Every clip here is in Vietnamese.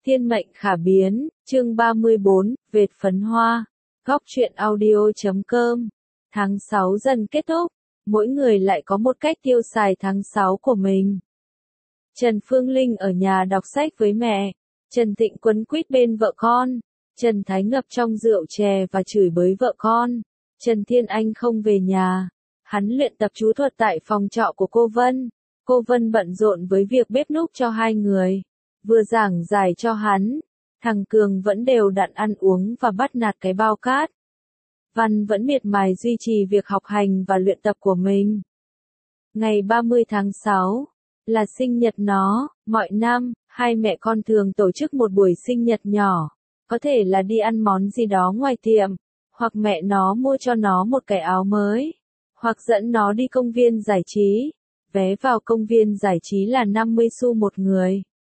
Thiên mệnh khả biến, chương 34, Vệt phấn hoa. Góc truyện audio.com. Tháng 6 dần kết thúc, mỗi người lại có một cách tiêu xài tháng 6 của mình. Trần Phương Linh ở nhà đọc sách với mẹ, Trần Thịnh quấn quýt bên vợ con, Trần Thái ngập trong rượu chè và chửi bới vợ con, Trần Thiên Anh không về nhà, hắn luyện tập chú thuật tại phòng trọ của cô Vân bận rộn với việc bếp núc cho hai người. Vừa giảng giải cho hắn, thằng Cường vẫn đều đặn ăn uống và bắt nạt cái bao cát. Văn vẫn miệt mài duy trì việc học hành và luyện tập của mình. Ngày 30 tháng 6 là sinh nhật nó, mọi năm, hai mẹ con thường tổ chức một buổi sinh nhật nhỏ, có thể là đi ăn món gì đó ngoài tiệm, hoặc mẹ nó mua cho nó một cái áo mới, hoặc dẫn nó đi công viên giải trí. Vé vào công viên giải trí là 50 xu một người.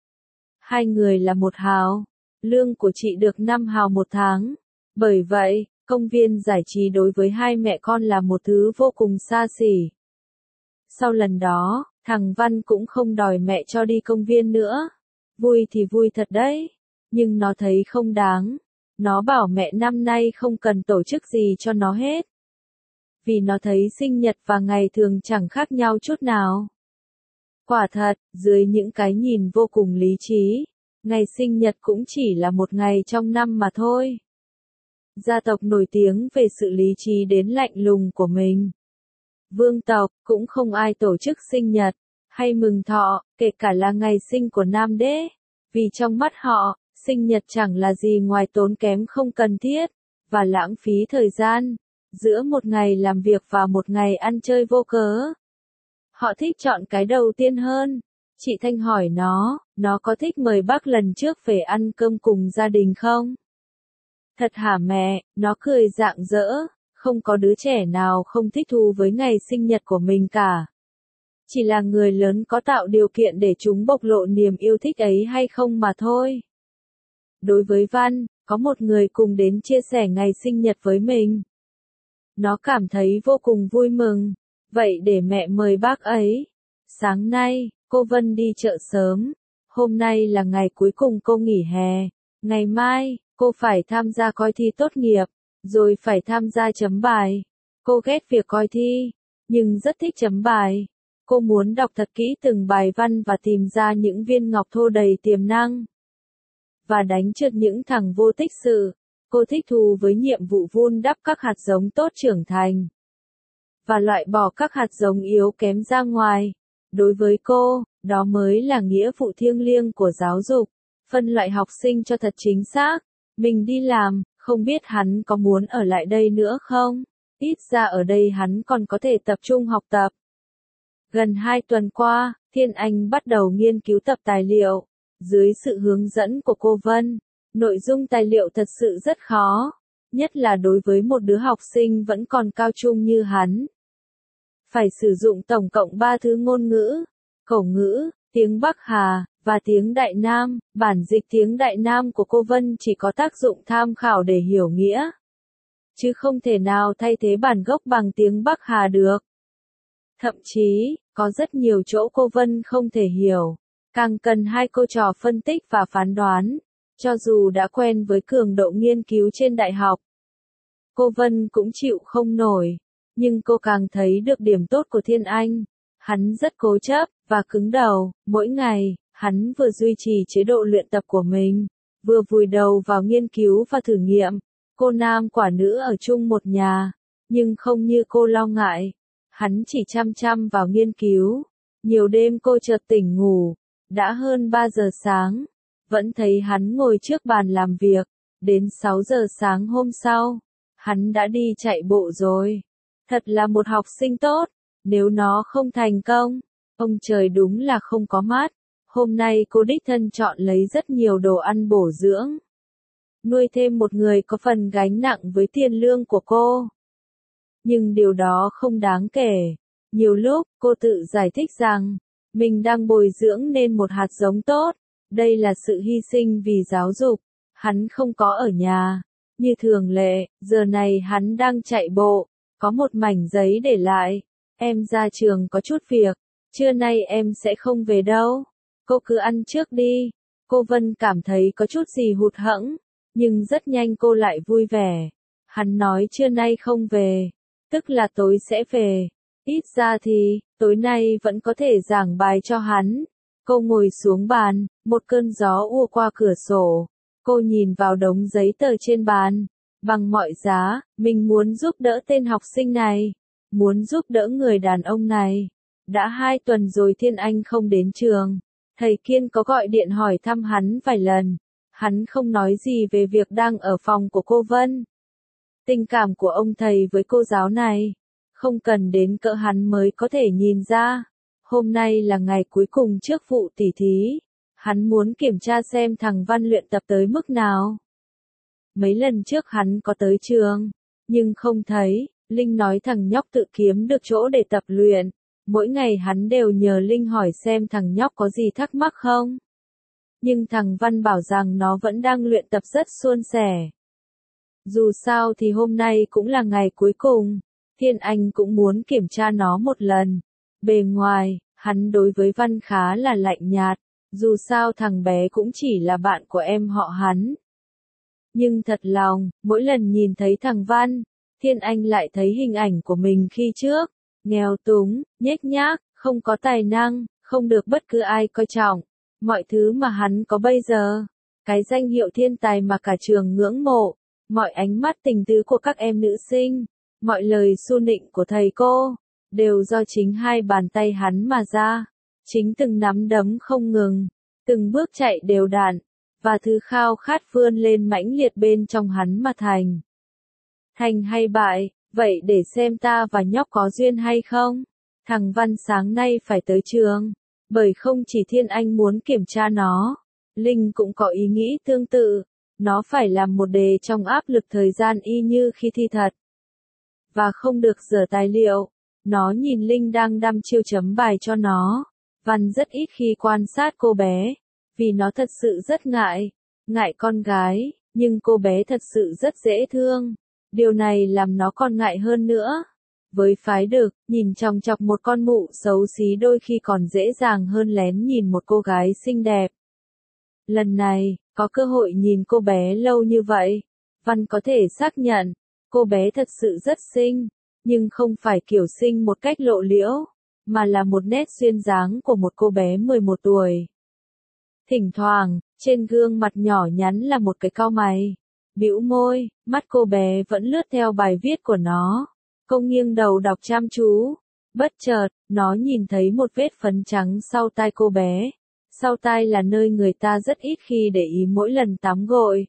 Hai người là 1 hào, lương của chị được 5 hào một tháng. Bởi vậy, công viên giải trí đối với hai mẹ con là một thứ vô cùng xa xỉ. Sau lần đó, thằng Văn cũng không đòi mẹ cho đi công viên nữa. Vui thì vui thật đấy, nhưng nó thấy không đáng. Nó bảo mẹ năm nay không cần tổ chức gì cho nó hết. Vì nó thấy sinh nhật và ngày thường chẳng khác nhau chút nào. Quả thật, dưới những cái nhìn vô cùng lý trí, ngày sinh nhật cũng chỉ là một ngày trong năm mà thôi. Gia tộc nổi tiếng về sự lý trí đến lạnh lùng của mình. Vương tộc cũng không ai tổ chức sinh nhật hay mừng thọ, kể cả là ngày sinh của nam đế, vì trong mắt họ, sinh nhật chẳng là gì ngoài tốn kém không cần thiết và lãng phí thời gian giữa một ngày làm việc và một ngày ăn chơi vô cớ. Họ thích chọn cái đầu tiên hơn. Chị Thanh hỏi nó có thích mời bác lần trước về ăn cơm cùng gia đình không? Thật hả mẹ, nó cười rạng rỡ, không có đứa trẻ nào không thích thú với ngày sinh nhật của mình cả. Chỉ là người lớn có tạo điều kiện để chúng bộc lộ niềm yêu thích ấy hay không mà thôi. Đối với Văn, có một người cùng đến chia sẻ ngày sinh nhật với mình. Nó cảm thấy vô cùng vui mừng. Vậy để mẹ mời bác ấy. Sáng nay, cô Vân đi chợ sớm. Hôm nay là ngày cuối cùng cô nghỉ hè. Ngày mai, cô phải tham gia coi thi tốt nghiệp, rồi phải tham gia chấm bài. Cô ghét việc coi thi, nhưng rất thích chấm bài. Cô muốn đọc thật kỹ từng bài văn và tìm ra những viên ngọc thô đầy tiềm năng. Và đánh trượt những thằng vô tích sự. Cô thích thú với nhiệm vụ vun đắp các hạt giống tốt trưởng thành và loại bỏ các hạt giống yếu kém ra ngoài. Đối với cô, đó mới là nghĩa vụ thiêng liêng của giáo dục, phân loại học sinh cho thật chính xác. Mình đi làm, không biết hắn có muốn ở lại đây nữa không? Ít ra ở đây hắn còn có thể tập trung học tập. Gần 2 tuần qua, Thiên Anh bắt đầu nghiên cứu tập tài liệu, dưới sự hướng dẫn của cô Vân. Nội dung tài liệu thật sự rất khó, nhất là đối với một đứa học sinh vẫn còn cao trung như hắn. Phải sử dụng tổng cộng 3 thứ ngôn ngữ, khẩu ngữ, tiếng Bắc Hà, và tiếng Đại Nam. Bản dịch tiếng Đại Nam của cô Vân chỉ có tác dụng tham khảo để hiểu nghĩa, chứ không thể nào thay thế bản gốc bằng tiếng Bắc Hà được. Thậm chí, có rất nhiều chỗ cô Vân không thể hiểu, càng cần hai cô trò phân tích và phán đoán. Cho dù đã quen với cường độ nghiên cứu trên đại học, cô Vân cũng chịu không nổi, nhưng cô càng thấy được điểm tốt của Thiên Anh. Hắn rất cố chấp và cứng đầu, mỗi ngày, hắn vừa duy trì chế độ luyện tập của mình, vừa vùi đầu vào nghiên cứu và thử nghiệm. Cô nam quả nữ ở chung một nhà, nhưng không như cô lo ngại. Hắn chỉ chăm chăm vào nghiên cứu. Nhiều đêm cô chợt tỉnh ngủ, đã hơn 3 giờ sáng. Vẫn thấy hắn ngồi trước bàn làm việc, đến 6 giờ sáng hôm sau, hắn đã đi chạy bộ rồi. Thật là một học sinh tốt, nếu nó không thành công, ông trời đúng là không có mắt. Hôm nay cô đích thân chọn lấy rất nhiều đồ ăn bổ dưỡng. Nuôi thêm một người có phần gánh nặng với tiền lương của cô. Nhưng điều đó không đáng kể. Nhiều lúc, cô tự giải thích rằng, mình đang bồi dưỡng nên một hạt giống tốt. Đây là sự hy sinh vì giáo dục. Hắn không có ở nhà. Như thường lệ, giờ này hắn đang chạy bộ. Có một mảnh giấy để lại. Em ra trường có chút việc. Trưa nay em sẽ không về đâu. Cô cứ ăn trước đi. Cô Vân cảm thấy có chút gì hụt hẫng, nhưng rất nhanh cô lại vui vẻ. Hắn nói trưa nay không về, tức là tối sẽ về. Ít ra thì, tối nay vẫn có thể giảng bài cho hắn. Cô ngồi xuống bàn, một cơn gió ùa qua cửa sổ. Cô nhìn vào đống giấy tờ trên bàn. Bằng mọi giá, mình muốn giúp đỡ tên học sinh này. Muốn giúp đỡ người đàn ông này. Đã 2 tuần rồi Thiên Anh không đến trường. Thầy Kiên có gọi điện hỏi thăm hắn vài lần. Hắn không nói gì về việc đang ở phòng của cô Vân. Tình cảm của ông thầy với cô giáo này, không cần đến cỡ hắn mới có thể nhìn ra. Hôm nay là ngày cuối cùng trước vụ tỉ thí. Hắn muốn kiểm tra xem thằng Văn luyện tập tới mức nào. Mấy lần trước hắn có tới trường, nhưng không thấy. Linh nói thằng nhóc tự kiếm được chỗ để tập luyện. Mỗi ngày hắn đều nhờ Linh hỏi xem thằng nhóc có gì thắc mắc không. Nhưng thằng Văn bảo rằng nó vẫn đang luyện tập rất suôn sẻ. Dù sao thì hôm nay cũng là ngày cuối cùng, Thiên Anh cũng muốn kiểm tra nó một lần. Bề ngoài, hắn đối với Văn khá là lạnh nhạt, dù sao thằng bé cũng chỉ là bạn của em họ hắn. Nhưng thật lòng, mỗi lần nhìn thấy thằng Văn, Thiên Anh lại thấy hình ảnh của mình khi trước, nghèo túng, nhếch nhác, không có tài năng, không được bất cứ ai coi trọng. Mọi thứ mà hắn có bây giờ, cái danh hiệu thiên tài mà cả trường ngưỡng mộ, mọi ánh mắt tình tứ của các em nữ sinh, mọi lời xu nịnh của thầy cô, đều do chính 2 bàn tay hắn mà ra. Chính từng nắm đấm không ngừng, từng bước chạy đều đặn, và thứ khao khát vươn lên mãnh liệt bên trong hắn mà thành. Thành hay bại, vậy để xem ta và nhóc có duyên hay không. Thằng Văn sáng nay phải tới trường, bởi không chỉ Thiên Anh muốn kiểm tra nó, Linh cũng có ý nghĩ tương tự. Nó phải làm một đề trong áp lực thời gian y như khi thi thật. Và không được dở tài liệu. Nó nhìn Linh đang đăm chiêu chấm bài cho nó. Văn rất ít khi quan sát cô bé, vì nó thật sự rất ngại con gái, nhưng cô bé thật sự rất dễ thương. Điều này làm nó còn ngại hơn nữa. Với phái Đực, nhìn chòng chọc một con mụ xấu xí đôi khi còn dễ dàng hơn lén nhìn một cô gái xinh đẹp. Lần này, có cơ hội nhìn cô bé lâu như vậy, Văn có thể xác nhận, cô bé thật sự rất xinh, nhưng không phải kiểu xinh một cách lộ liễu, mà là một nét duyên dáng của một cô bé 11 tuổi. Thỉnh thoảng, trên gương mặt nhỏ nhắn là một cái cau mày, bĩu môi, mắt cô bé vẫn lướt theo bài viết của nó. Cô nghiêng đầu đọc chăm chú, bất chợt, nó nhìn thấy một vết phấn trắng sau tai cô bé. Sau tai là nơi người ta rất ít khi để ý mỗi lần tắm gội.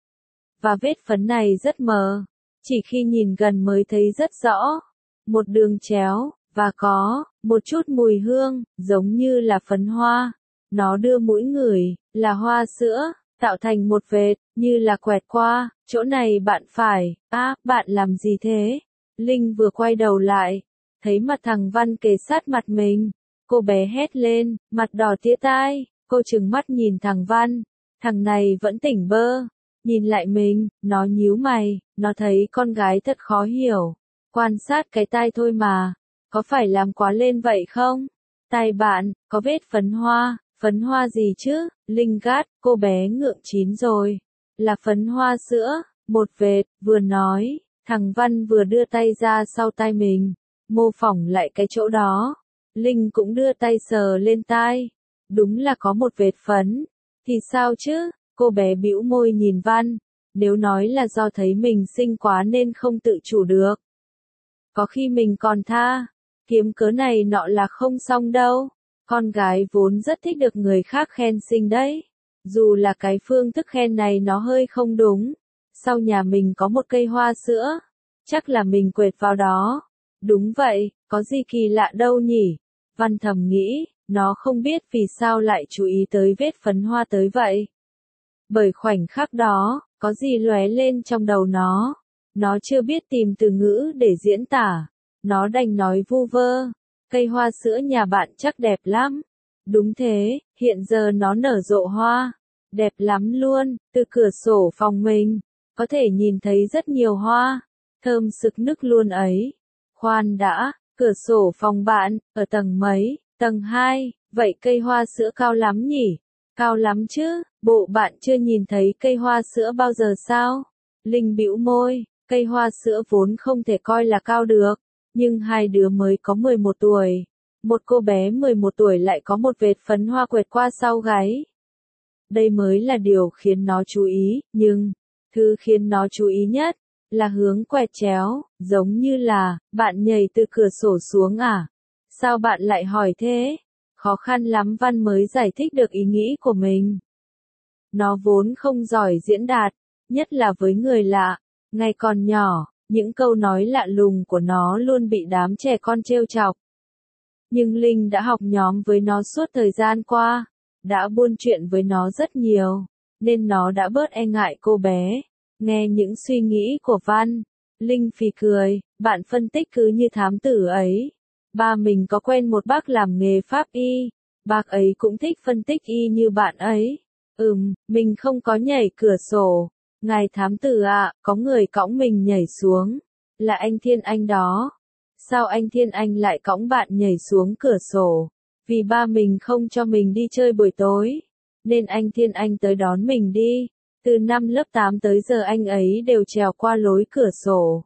Và vết phấn này rất mờ, chỉ khi nhìn gần mới thấy rất rõ. Một đường chéo, và có một chút mùi hương, giống như là phấn hoa. Nó đưa mũi ngửi, là hoa sữa, tạo thành một vệt, như là quẹt qua. Chỗ này bạn phải, bạn làm gì thế? Linh vừa quay đầu lại, thấy mặt thằng Văn kề sát mặt mình. Cô bé hét lên, mặt đỏ tía tai. Cô trừng mắt nhìn thằng Văn. Thằng này vẫn tỉnh bơ. Nhìn lại mình, nó nhíu mày. Nó thấy con gái thật khó hiểu. Quan sát cái tai thôi mà. Có phải làm quá lên vậy không? Tai bạn, có vết phấn hoa. Phấn hoa gì chứ? Linh gắt, cô bé ngượng chín rồi. Là phấn hoa sữa. Một vệt, vừa nói. Thằng Văn vừa đưa tay ra sau tai mình. Mô phỏng lại cái chỗ đó. Linh cũng đưa tay sờ lên tai. Đúng là có một vệt phấn. Thì sao chứ? Cô bé bĩu môi nhìn Văn. Nếu nói là do thấy mình xinh quá nên không tự chủ được. Có khi mình còn tha. Kiếm cớ này nọ là không xong đâu. Con gái vốn rất thích được người khác khen xinh đấy. Dù là cái phương thức khen này nó hơi không đúng. Sau nhà mình có một cây hoa sữa. Chắc là mình quệt vào đó. Đúng vậy, có gì kỳ lạ đâu nhỉ? Văn thầm nghĩ, nó không biết vì sao lại chú ý tới vết phấn hoa tới vậy. Bởi khoảnh khắc đó, có gì lóe lên trong đầu nó. Nó chưa biết tìm từ ngữ để diễn tả. Nó đành nói vu vơ. Cây hoa sữa nhà bạn chắc đẹp lắm. Đúng thế, hiện giờ nó nở rộ hoa. Đẹp lắm luôn, từ cửa sổ phòng mình. Có thể nhìn thấy rất nhiều hoa. Thơm sực nức luôn ấy. Khoan đã, cửa sổ phòng bạn, ở tầng mấy? Tầng 2, vậy cây hoa sữa cao lắm nhỉ? Cao lắm chứ, bộ bạn chưa nhìn thấy cây hoa sữa bao giờ sao? Linh bĩu môi, cây hoa sữa vốn không thể coi là cao được, nhưng hai đứa mới có 11 tuổi. Một cô bé 11 tuổi lại có một vệt phấn hoa quẹt qua sau gáy. Đây mới là điều khiến nó chú ý, nhưng, thứ khiến nó chú ý nhất, là hướng quẹt chéo, giống như là, bạn nhảy từ cửa sổ xuống à? Sao bạn lại hỏi thế? Khó khăn lắm Văn mới giải thích được ý nghĩ của mình. Nó vốn không giỏi diễn đạt, nhất là với người lạ. Ngày còn nhỏ, những câu nói lạ lùng của nó luôn bị đám trẻ con trêu chọc. Nhưng Linh đã học nhóm với nó suốt thời gian qua, đã buôn chuyện với nó rất nhiều, nên nó đã bớt e ngại cô bé. Nghe những suy nghĩ của Văn, Linh phì cười, bạn phân tích cứ như thám tử ấy. Ba mình có quen một bác làm nghề pháp y, bác ấy cũng thích phân tích y như bạn ấy. Mình không có nhảy cửa sổ. Ngài thám tử ạ, có người cõng mình nhảy xuống. Là anh Thiên Anh đó. Sao anh Thiên Anh lại cõng bạn nhảy xuống cửa sổ? Vì ba mình không cho mình đi chơi buổi tối, nên anh Thiên Anh tới đón mình đi. Từ năm lớp 8 tới giờ anh ấy đều trèo qua lối cửa sổ.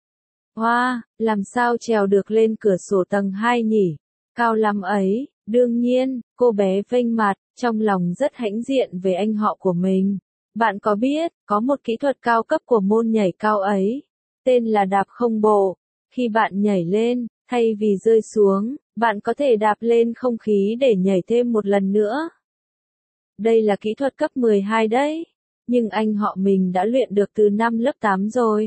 Wow, làm sao trèo được lên cửa sổ tầng 2 nhỉ? Cao lắm ấy. Đương nhiên, cô bé vênh mặt, trong lòng rất hãnh diện về anh họ của mình. Bạn có biết, có một kỹ thuật cao cấp của môn nhảy cao ấy, tên là đạp không bộ. Khi bạn nhảy lên, thay vì rơi xuống, bạn có thể đạp lên không khí để nhảy thêm một lần nữa. Đây là kỹ thuật cấp 12 đấy, nhưng anh họ mình đã luyện được từ năm lớp 8 rồi.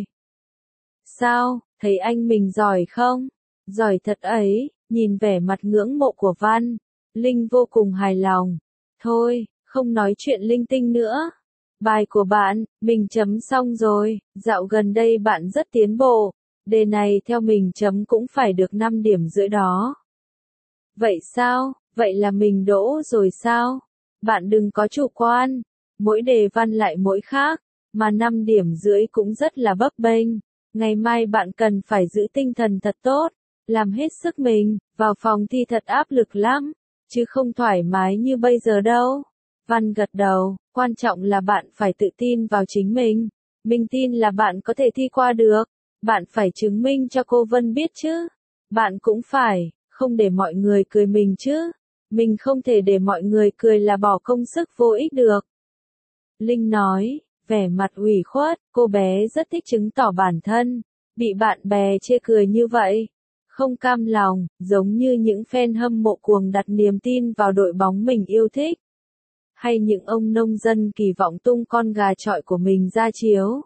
Sao, thấy anh mình giỏi không? Giỏi thật ấy, nhìn vẻ mặt ngưỡng mộ của Văn, Linh vô cùng hài lòng. Thôi, không nói chuyện linh tinh nữa. Bài của bạn, mình chấm xong rồi, dạo gần đây bạn rất tiến bộ. Đề này theo mình chấm cũng phải được 5 điểm rưỡi đó. Vậy sao, vậy là mình đỗ rồi sao? Bạn đừng có chủ quan, mỗi đề văn lại mỗi khác, mà 5 điểm rưỡi cũng rất là bấp bênh. Ngày mai bạn cần phải giữ tinh thần thật tốt, làm hết sức mình, vào phòng thi thật áp lực lắm, chứ không thoải mái như bây giờ đâu. Văn gật đầu, quan trọng là bạn phải tự tin vào chính mình. Mình tin là bạn có thể thi qua được. Bạn phải chứng minh cho cô Vân biết chứ. Bạn cũng phải, không để mọi người cười mình chứ. Mình không thể để mọi người cười là bỏ công sức vô ích được. Linh nói, vẻ mặt ủy khuất, cô bé rất thích chứng tỏ bản thân. Bị bạn bè chê cười như vậy. Không cam lòng, giống như những fan hâm mộ cuồng đặt niềm tin vào đội bóng mình yêu thích. Hay những ông nông dân kỳ vọng tung con gà chọi của mình ra chiếu.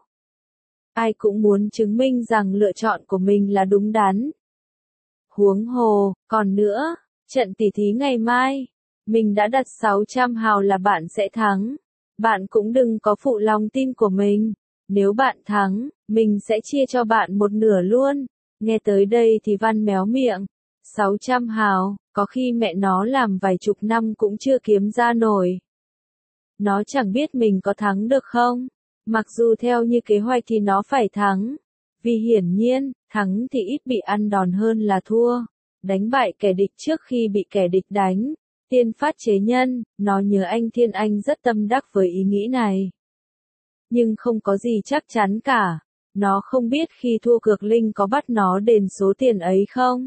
Ai cũng muốn chứng minh rằng lựa chọn của mình là đúng đắn. Huống hồ, còn nữa, trận tỉ thí ngày mai, mình đã đặt 600 hào là bạn sẽ thắng. Bạn cũng đừng có phụ lòng tin của mình. Nếu bạn thắng, mình sẽ chia cho bạn một nửa luôn. Nghe tới đây thì Văn méo miệng. 600 hào, có khi mẹ nó làm vài chục năm cũng chưa kiếm ra nổi. Nó chẳng biết mình có thắng được không? Mặc dù theo như kế hoạch thì nó phải thắng. Vì hiển nhiên, thắng thì ít bị ăn đòn hơn là thua. Đánh bại kẻ địch trước khi bị kẻ địch đánh. Tiên phát chế nhân, nó nhớ anh Thiên Anh rất tâm đắc với ý nghĩ này. Nhưng không có gì chắc chắn cả. Nó không biết khi thua cược Linh có bắt nó đền số tiền ấy không?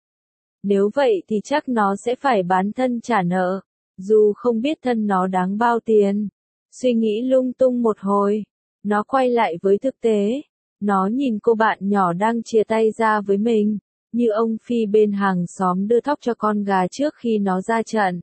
Nếu vậy thì chắc nó sẽ phải bán thân trả nợ. Dù không biết thân nó đáng bao tiền. Suy nghĩ lung tung một hồi. Nó quay lại với thực tế. Nó nhìn cô bạn nhỏ đang chia tay ra với mình. Như ông Phi bên hàng xóm đưa thóc cho con gà trước khi nó ra trận.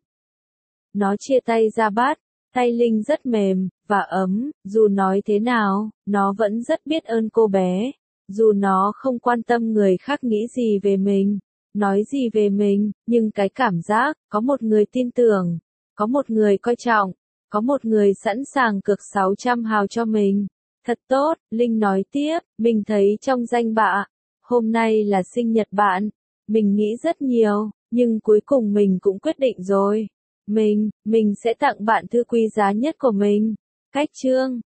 Nó chia tay ra bắt. Tay Linh rất mềm, và ấm. Dù nói thế nào, nó vẫn rất biết ơn cô bé. Dù nó không quan tâm người khác nghĩ gì về mình. Nói gì về mình, nhưng cái cảm giác, có một người tin tưởng, có một người coi trọng, có một người sẵn sàng cược 600 hào cho mình. Thật tốt, Linh nói tiếp, mình thấy trong danh bạ, hôm nay là sinh nhật bạn. Mình nghĩ rất nhiều, nhưng cuối cùng mình cũng quyết định rồi. Mình sẽ tặng bạn thư quý giá nhất của mình. Cách chương